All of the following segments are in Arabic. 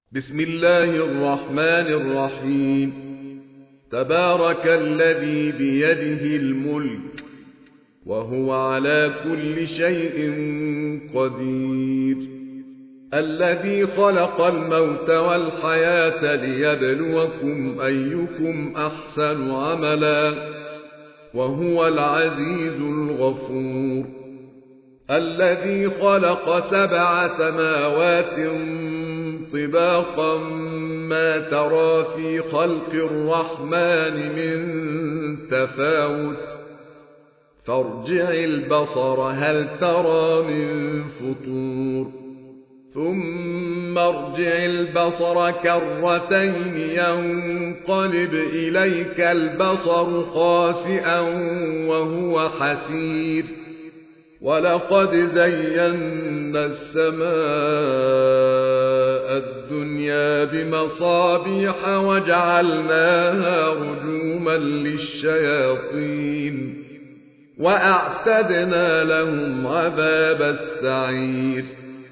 بسم الله الرحمن الرحيم. تبارك الذي بيده الملك وهو على كل شيء قدير، الذي خلق الموت والحياة ليبلوكم أيكم أحسن عملا وهو العزيز الغفور، الذي خلق 7 سماوات طباقا ما ترى في خلق الرحمن من تفاوت، فارجع البصر هل ترى من فطور، ثم ارجع البصر كرتين ينقلب إليك البصر خاسئا وهو حسير، ولقد زينا السماء الدنيا بمصابيح وجعلناها رجوما للشياطين وأعتدنا لهم عذاب السعير،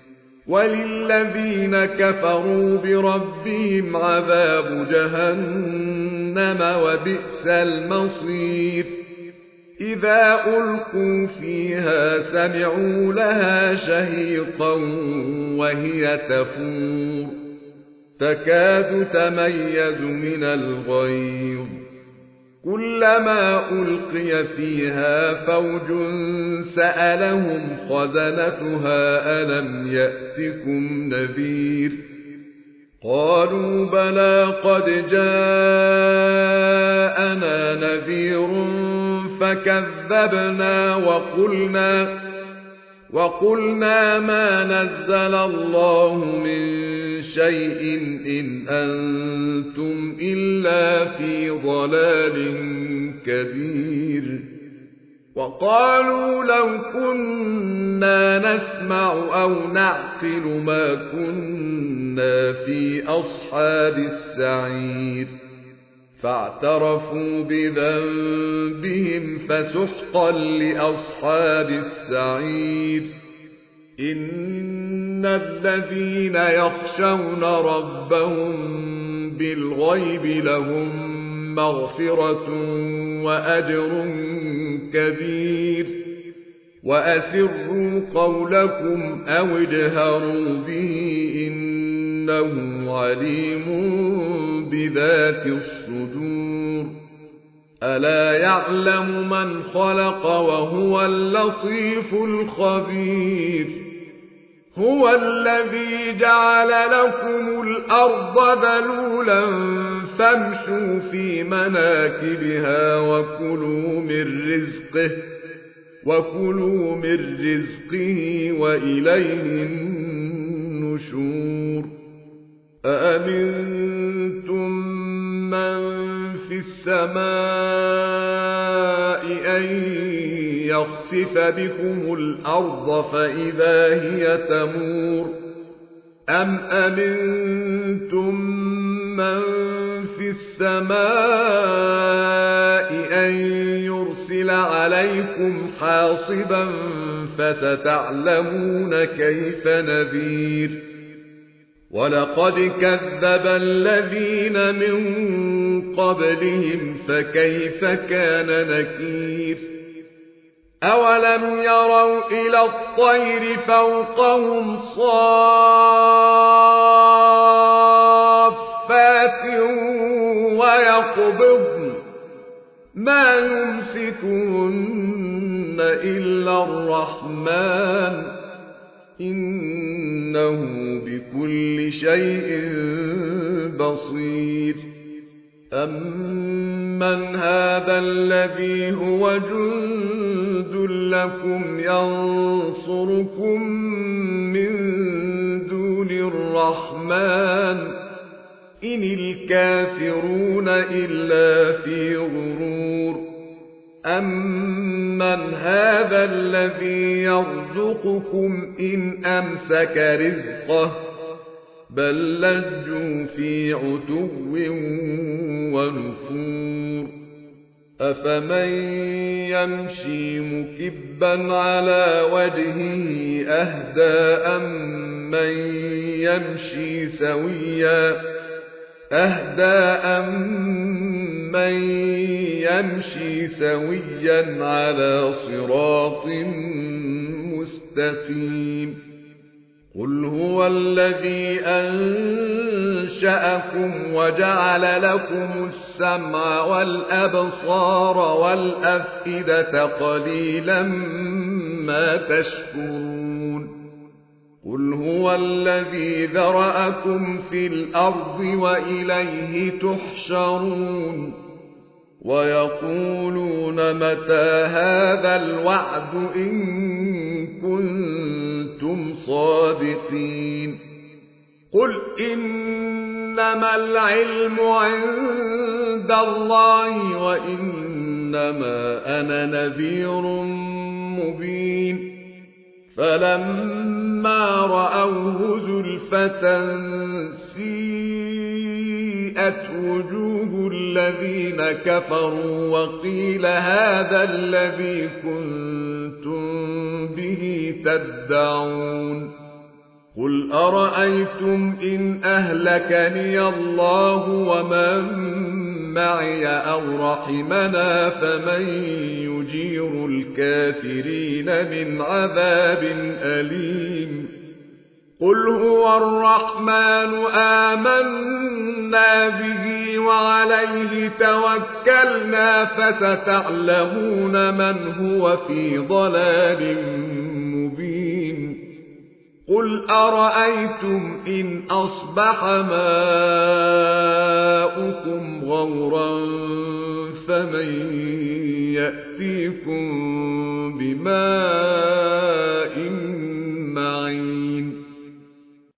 وللذين كفروا بربهم عذاب جهنم وبئس المصير. إذا ألقوا فيها سمعوا لها شهيقا وهي تفور، تكاد تميز من الغيظ، كلما ألقي فيها فوج سألهم خزنتها ألم يأتكم نذير، قالوا بلى قد جاءنا نذير فكذبنا وقلنا ما نزل الله من شيء إن أنتم إلا في ضلال كبير، وقالوا لو كنا نسمع أو نعقل ما كنا في أصحاب السعير، فاعترفوا بذنبهم فسحقا لأصحاب السعير. إن الذين يخشون ربهم بالغيب لهم مغفرة وأجر كبير، وأسروا قولكم أو اجهروا به إنه عليم بذات الصدور. ألا يعلم من خلق وهو اللطيف الخبير. هو الذي جعل لكم الأرض ذلولا فامشوا في مناكبها وكلوا من رزقه وإليه النشور. أأمنتم من في السماء أن يخسف بكم الأرض فإذا هي تمور، أم أمنتم من في السماء أن يرسل عليكم حاصبا فستعلمون كيف نذير. ولقد كذب الذين من قبلهم فكيف كان نكير. أولم يروا إلى الطير فوقهم صافات ويقبضن ما يمسكهن إلا الرحمن إنه بكل شيء بصير. أمن هذا الذي هو جند لكم ينصركم من دون الرحمن إن الكافرون إلا في غرور. أمن هذا الذي يرزقكم إن أمسك رزقه بل لجوا في عتو ونفور. أفمن يمشي مكبا على وجهه أهدى أم من يمشي سويا أهدى أمن يمشي سويا على صراط مستقيم قل هو الذي أنشأكم وجعل لكم السمع والأبصار والأفئدة قليلا ما تشكرون قل هو الذي ذرأكم في الأرض وإليه تحشرون ويقولون متى هذا الوعد إن كنتم صادقين قل إنما العلم عند الله وإنما أنا نذير مبين فلما رأوه زلفة سيئت وجوه الذين كفروا وقيل هذا الذي كنتم به تدعون قل أرأيتم إن أهلكني الله ومن معي أو رحمنا فمن يجير الكافرين من عذاب أليم قل هو الرحمن آمنا به وعليه توكلنا فستعلمون من هو في ضلال مبين قل أرأيتم إن أصبح ماؤكم غورا فمن يأتيكم بماء